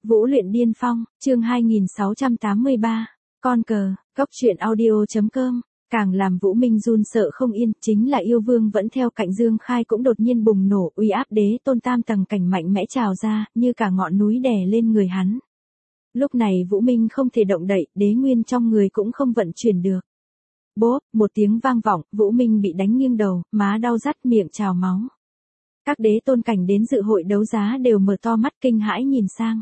Vũ luyện điên phong, chương 2683, con cờ, góc truyện audio.com, càng làm Vũ Minh run sợ không yên, chính là yêu vương vẫn theo cạnh Dương Khai cũng đột nhiên bùng nổ, uy áp đế tôn tam tầng cảnh mạnh mẽ trào ra, như cả ngọn núi đè lên người hắn. Lúc này Vũ Minh không thể động đậy, đế nguyên trong người cũng không vận chuyển được. Bốp, một tiếng vang vọng, Vũ Minh bị đánh nghiêng đầu, má đau rát, miệng trào máu. Các đế tôn cảnh đến dự hội đấu giá đều mở to mắt kinh hãi nhìn sang.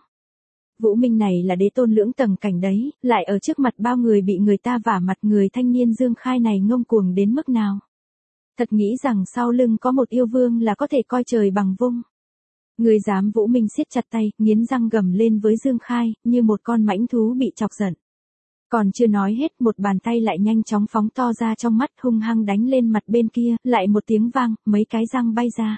Vũ Minh này là đế tôn lưỡng tầng cảnh đấy, lại ở trước mặt bao người bị người ta vả mặt, người thanh niên Dương Khai này ngông cuồng đến mức nào. Thật nghĩ rằng sau lưng có một yêu vương là có thể coi trời bằng vung. Người dám? Vũ Minh siết chặt tay, nghiến răng gầm lên với Dương Khai, như một con mãnh thú bị chọc giận. Còn chưa nói hết, một bàn tay lại nhanh chóng phóng to ra trong mắt, hung hăng đánh lên mặt bên kia, lại một tiếng vang, mấy cái răng bay ra.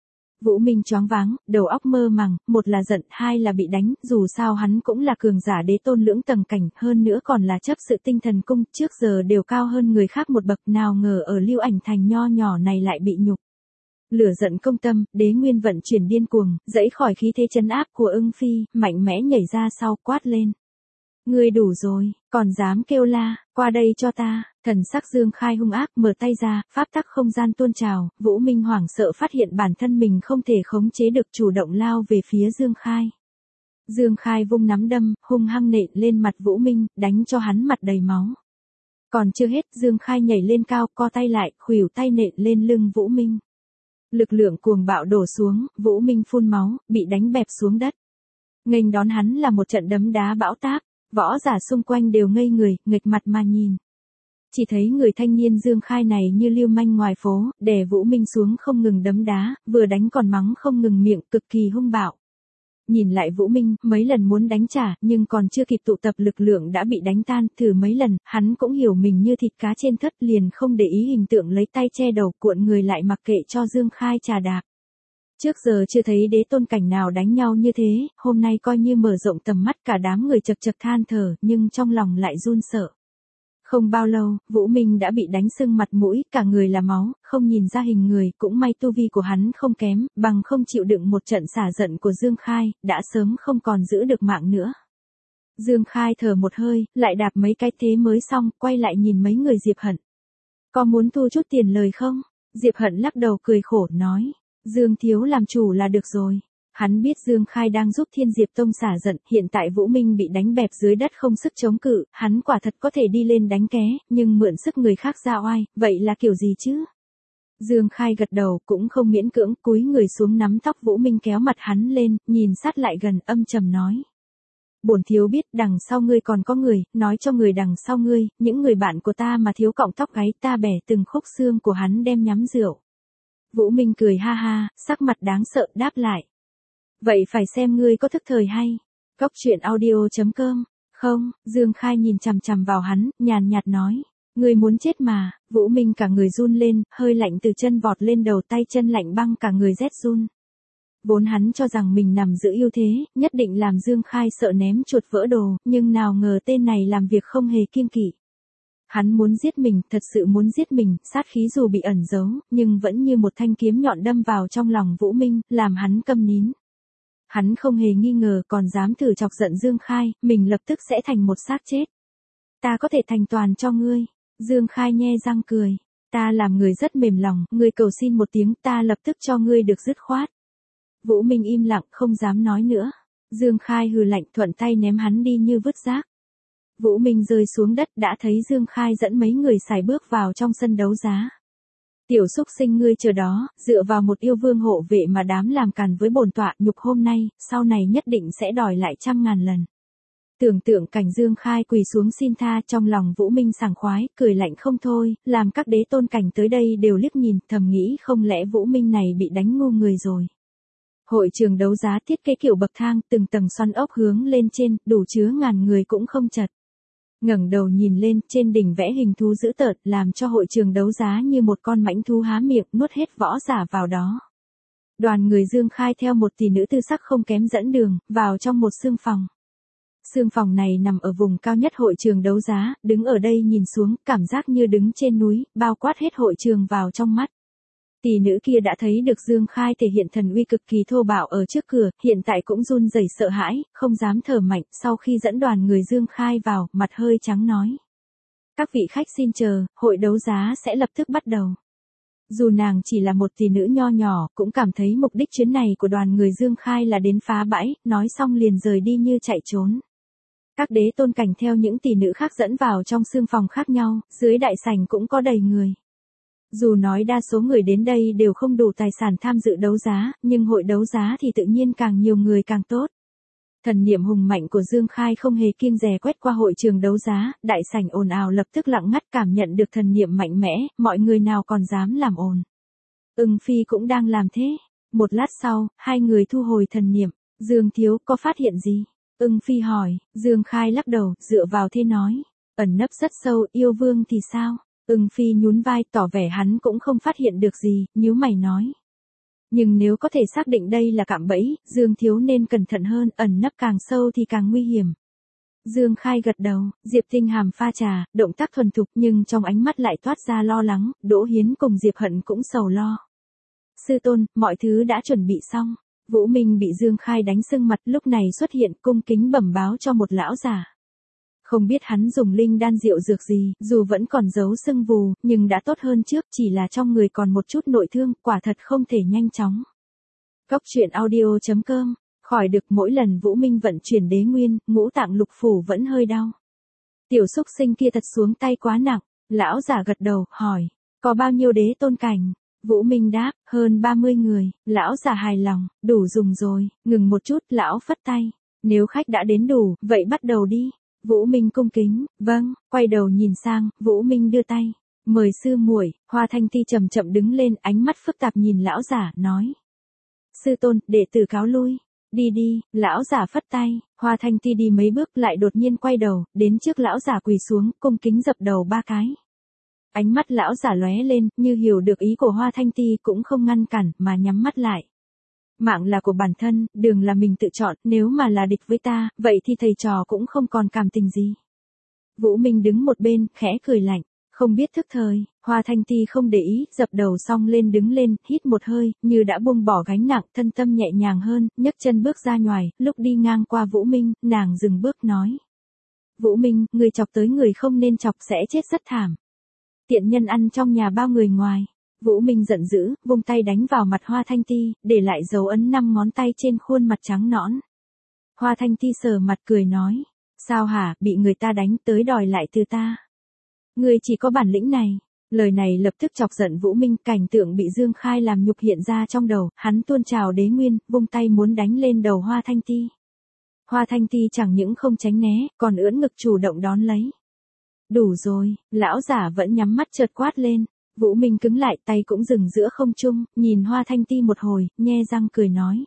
Vũ Minh choáng váng, đầu óc mơ màng, một là giận, hai là bị đánh, dù sao hắn cũng là cường giả đế tôn lưỡng tầng cảnh, hơn nữa còn là chấp sự tinh thần cung, trước giờ đều cao hơn người khác một bậc, nào ngờ ở Lưu Ảnh Thành nho nhỏ này lại bị nhục. Lửa giận công tâm, đế nguyên vận chuyển điên cuồng, dẫy khỏi khí thế trấn áp của Ưng Phi, mạnh mẽ nhảy ra sau, quát lên. Ngươi đủ rồi, còn dám kêu la, qua đây cho ta. Thần sắc Dương Khai hung ác, mở tay ra, pháp tắc không gian tuôn trào, Vũ Minh hoảng sợ phát hiện bản thân mình không thể khống chế được, chủ động lao về phía Dương Khai. Dương Khai vung nắm đâm, hung hăng nện lên mặt Vũ Minh, đánh cho hắn mặt đầy máu. Còn chưa hết, Dương Khai nhảy lên cao, co tay lại, khuỷu tay nện lên lưng Vũ Minh. Lực lượng cuồng bạo đổ xuống, Vũ Minh phun máu, bị đánh bẹp xuống đất. Nghênh đón hắn là một trận đấm đá bão táp, võ giả xung quanh đều ngây người, nghịch mặt mà nhìn. Chỉ thấy người thanh niên Dương Khai này như lưu manh ngoài phố, đè Vũ Minh xuống không ngừng đấm đá, vừa đánh còn mắng không ngừng miệng, cực kỳ hung bạo. Nhìn lại Vũ Minh, mấy lần muốn đánh trả, nhưng còn chưa kịp tụ tập lực lượng đã bị đánh tan, thử mấy lần, hắn cũng hiểu mình như thịt cá trên thớt, liền không để ý hình tượng, lấy tay che đầu, cuộn người lại mặc kệ cho Dương Khai trà đạp. Trước giờ chưa thấy đế tôn cảnh nào đánh nhau như thế, hôm nay coi như mở rộng tầm mắt, cả đám người chật chật than thở, nhưng trong lòng lại run sợ. Không bao lâu, Vũ Minh đã bị đánh sưng mặt mũi, cả người là máu, không nhìn ra hình người, cũng may tu vi của hắn không kém, bằng không chịu đựng một trận xả giận của Dương Khai, đã sớm không còn giữ được mạng nữa. Dương Khai thở một hơi, lại đạp mấy cái thế mới xong, quay lại nhìn mấy người Diệp Hận. Có muốn thu chút tiền lời không? Diệp Hận lắc đầu cười khổ, nói, Dương thiếu làm chủ là được rồi. Hắn biết Dương Khai đang giúp Thiên Diệp Tông xả giận, hiện tại Vũ Minh bị đánh bẹp dưới đất không sức chống cự, hắn quả thật có thể đi lên đánh ké, nhưng mượn sức người khác ra oai, vậy là kiểu gì chứ? Dương Khai gật đầu, cũng không miễn cưỡng, cúi người xuống nắm tóc Vũ Minh kéo mặt hắn lên, nhìn sát lại gần, âm trầm nói. Bổn thiếu biết đằng sau ngươi còn có người, nói cho người đằng sau ngươi, những người bạn của ta mà thiếu cọng tóc gáy, ta bẻ từng khúc xương của hắn đem nhắm rượu. Vũ Minh cười ha ha, sắc mặt đáng sợ, đáp lại. Vậy phải xem ngươi có thức thời hay. Góc truyện audio.com. Không, Dương Khai nhìn chằm chằm vào hắn, nhàn nhạt nói. Ngươi muốn chết mà. Vũ Minh cả người run lên, hơi lạnh từ chân vọt lên đầu, tay chân lạnh băng, cả người rét run. Vốn hắn cho rằng mình nằm giữ ưu thế, nhất định làm Dương Khai sợ ném chuột vỡ đồ, nhưng nào ngờ tên này làm việc không hề kiêng kỵ. Hắn muốn giết mình, thật sự muốn giết mình, sát khí dù bị ẩn giấu, nhưng vẫn như một thanh kiếm nhọn đâm vào trong lòng Vũ Minh, làm hắn câm nín. Hắn không hề nghi ngờ, còn dám thử chọc giận Dương Khai, mình lập tức sẽ thành một xác chết. Ta có thể thành toàn cho ngươi. Dương Khai nhe răng cười. Ta làm người rất mềm lòng, ngươi cầu xin một tiếng, ta lập tức cho ngươi được dứt khoát. Vũ Minh im lặng, không dám nói nữa. Dương Khai hừ lạnh, thuận tay ném hắn đi như vứt rác. Vũ Minh rơi xuống đất, đã thấy Dương Khai dẫn mấy người sải bước vào trong sân đấu giá. Tiểu xúc sinh ngươi chờ đó, dựa vào một yêu vương hộ vệ mà đám làm càn với bổn tọa, nhục hôm nay, sau này nhất định sẽ đòi lại 100.000 lần. Tưởng tượng cảnh Dương Khai quỳ xuống xin tha, trong lòng Vũ Minh sảng khoái, cười lạnh không thôi, làm các đế tôn cảnh tới đây đều liếc nhìn, thầm nghĩ không lẽ Vũ Minh này bị đánh ngu người rồi. Hội trường đấu giá thiết kế kiểu bậc thang, từng tầng xoắn ốc hướng lên trên, đủ chứa ngàn người cũng không chật. Ngẩng đầu nhìn lên, trên đỉnh vẽ hình thú dữ tợn, làm cho hội trường đấu giá như một con mãnh thú há miệng, nuốt hết võ giả vào đó. Đoàn người Dương Khai theo một tỷ nữ tư sắc không kém dẫn đường, vào trong một xương phòng. Xương phòng này nằm ở vùng cao nhất hội trường đấu giá, đứng ở đây nhìn xuống, cảm giác như đứng trên núi, bao quát hết hội trường vào trong mắt. Tỷ nữ kia đã thấy được Dương Khai thể hiện thần uy cực kỳ thô bạo ở trước cửa, hiện tại cũng run rẩy sợ hãi, không dám thở mạnh, sau khi dẫn đoàn người Dương Khai vào, mặt hơi trắng nói. Các vị khách xin chờ, hội đấu giá sẽ lập tức bắt đầu. Dù nàng chỉ là một tỷ nữ nho nhỏ, cũng cảm thấy mục đích chuyến này của đoàn người Dương Khai là đến phá bẫy, nói xong liền rời đi như chạy trốn. Các đế tôn cảnh theo những tỷ nữ khác dẫn vào trong sương phòng khác nhau, dưới đại sảnh cũng có đầy người. Dù nói đa số người đến đây đều không đủ tài sản tham dự đấu giá, nhưng hội đấu giá thì tự nhiên càng nhiều người càng tốt. Thần niệm hùng mạnh của Dương Khai không hề kiêng dè quét qua hội trường đấu giá, đại sảnh ồn ào lập tức lặng ngắt, cảm nhận được thần niệm mạnh mẽ, mọi người nào còn dám làm ồn. Phi cũng đang làm thế. Một lát sau, hai người thu hồi thần niệm. Dương thiếu có phát hiện gì? Phi hỏi. Dương Khai lắc đầu, dựa vào thế nói. Ẩn nấp rất sâu, yêu vương thì sao? Phi nhún vai, tỏ vẻ hắn cũng không phát hiện được gì, nhíu mày nói. Nhưng nếu có thể xác định đây là cạm bẫy, Dương thiếu nên cẩn thận hơn, ẩn nấp càng sâu thì càng nguy hiểm. Dương Khai gật đầu, Diệp Tinh Hàm pha trà, động tác thuần thục nhưng trong ánh mắt lại toát ra lo lắng, Đỗ Hiến cùng Diệp Hận cũng sầu lo. Sư tôn, mọi thứ đã chuẩn bị xong. Vũ Minh bị Dương Khai đánh sưng mặt, lúc này xuất hiện cung kính bẩm báo cho một lão già. Không biết hắn dùng linh đan rượu dược gì, dù vẫn còn giấu sưng vù, nhưng đã tốt hơn trước, chỉ là trong người còn một chút nội thương, quả thật không thể nhanh chóng. Góc truyện audio.com, khỏi được mỗi lần Vũ Minh vận chuyển đế nguyên, ngũ tạng lục phủ vẫn hơi đau. Tiểu xúc sinh kia thật xuống tay quá nặng, lão giả gật đầu, hỏi, có bao nhiêu đế tôn cảnh? Vũ Minh đáp, hơn 30 người, lão giả hài lòng, đủ dùng rồi, ngừng một chút, lão phất tay, nếu khách đã đến đủ, vậy bắt đầu đi. Vũ Minh cung kính, vâng, quay đầu nhìn sang, Vũ Minh đưa tay, mời sư muội. Hoa Thanh Ti chậm chậm đứng lên, ánh mắt phức tạp nhìn lão giả, nói. Sư tôn, đệ tử cáo lui, đi đi, lão giả phất tay, Hoa Thanh Ti đi mấy bước lại đột nhiên quay đầu, đến trước lão giả quỳ xuống, cung kính dập đầu 3 cái. Ánh mắt lão giả lóe lên, như hiểu được ý của Hoa Thanh Ti cũng không ngăn cản, mà nhắm mắt lại. Mạng là của bản thân, đường là mình tự chọn, nếu mà là địch với ta, vậy thì thầy trò cũng không còn cảm tình gì. Vũ Minh đứng một bên, khẽ cười lạnh, không biết thức thời, Hoa Thanh Ti không để ý, dập đầu xong lên đứng lên, hít một hơi, như đã buông bỏ gánh nặng, thân tâm nhẹ nhàng hơn, nhấc chân bước ra ngoài, lúc đi ngang qua Vũ Minh, nàng dừng bước nói. Vũ Minh, người chọc tới người không nên chọc sẽ chết rất thảm. Tiện nhân ăn trong nhà bao người ngoài. Vũ Minh giận dữ, vung tay đánh vào mặt Hoa Thanh Ti, để lại dấu ấn 5 ngón tay trên khuôn mặt trắng nõn. Hoa Thanh Ti sờ mặt cười nói, sao hả, bị người ta đánh tới đòi lại từ ta. Ngươi chỉ có bản lĩnh này. Lời này lập tức chọc giận Vũ Minh, cảnh tượng bị Dương Khai làm nhục hiện ra trong đầu, hắn tuôn trào đế nguyên, vung tay muốn đánh lên đầu Hoa Thanh Ti. Hoa Thanh Ti chẳng những không tránh né, còn ưỡn ngực chủ động đón lấy. Đủ rồi, lão giả vẫn nhắm mắt chợt quát lên. Vũ Minh cứng lại, tay cũng dừng giữa không trung, nhìn Hoa Thanh Ti một hồi, nhe răng cười nói.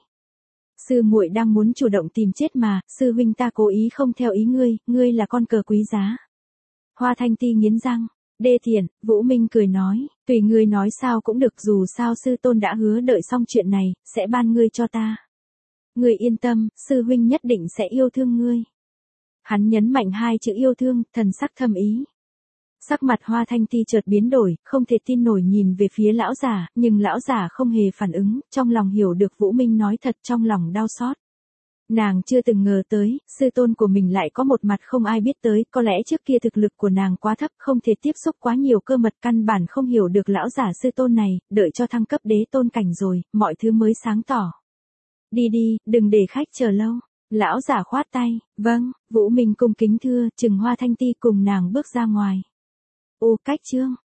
Sư muội đang muốn chủ động tìm chết mà, sư huynh ta cố ý không theo ý ngươi là con cờ quý giá. Hoa Thanh Ti nghiến răng, đê tiện, Vũ Minh cười nói, tùy ngươi nói sao cũng được, dù sao sư tôn đã hứa đợi xong chuyện này, sẽ ban ngươi cho ta. Ngươi yên tâm, sư huynh nhất định sẽ yêu thương ngươi. Hắn nhấn mạnh 2 chữ yêu thương, thần sắc thâm ý. Sắc mặt Hoa Thanh Ti chợt biến đổi, không thể tin nổi nhìn về phía lão giả, nhưng lão giả không hề phản ứng, trong lòng hiểu được Vũ Minh nói thật, trong lòng đau xót. Nàng chưa từng ngờ tới, sư tôn của mình lại có một mặt không ai biết tới, có lẽ trước kia thực lực của nàng quá thấp, không thể tiếp xúc quá nhiều cơ mật, căn bản không hiểu được lão giả sư tôn này, đợi cho thăng cấp đế tôn cảnh rồi, mọi thứ mới sáng tỏ. Đi đi, đừng để khách chờ lâu. Lão giả khoát tay, vâng, Vũ Minh cung kính thưa, chừng Hoa Thanh Ti cùng nàng bước ra ngoài. Ô cách chương.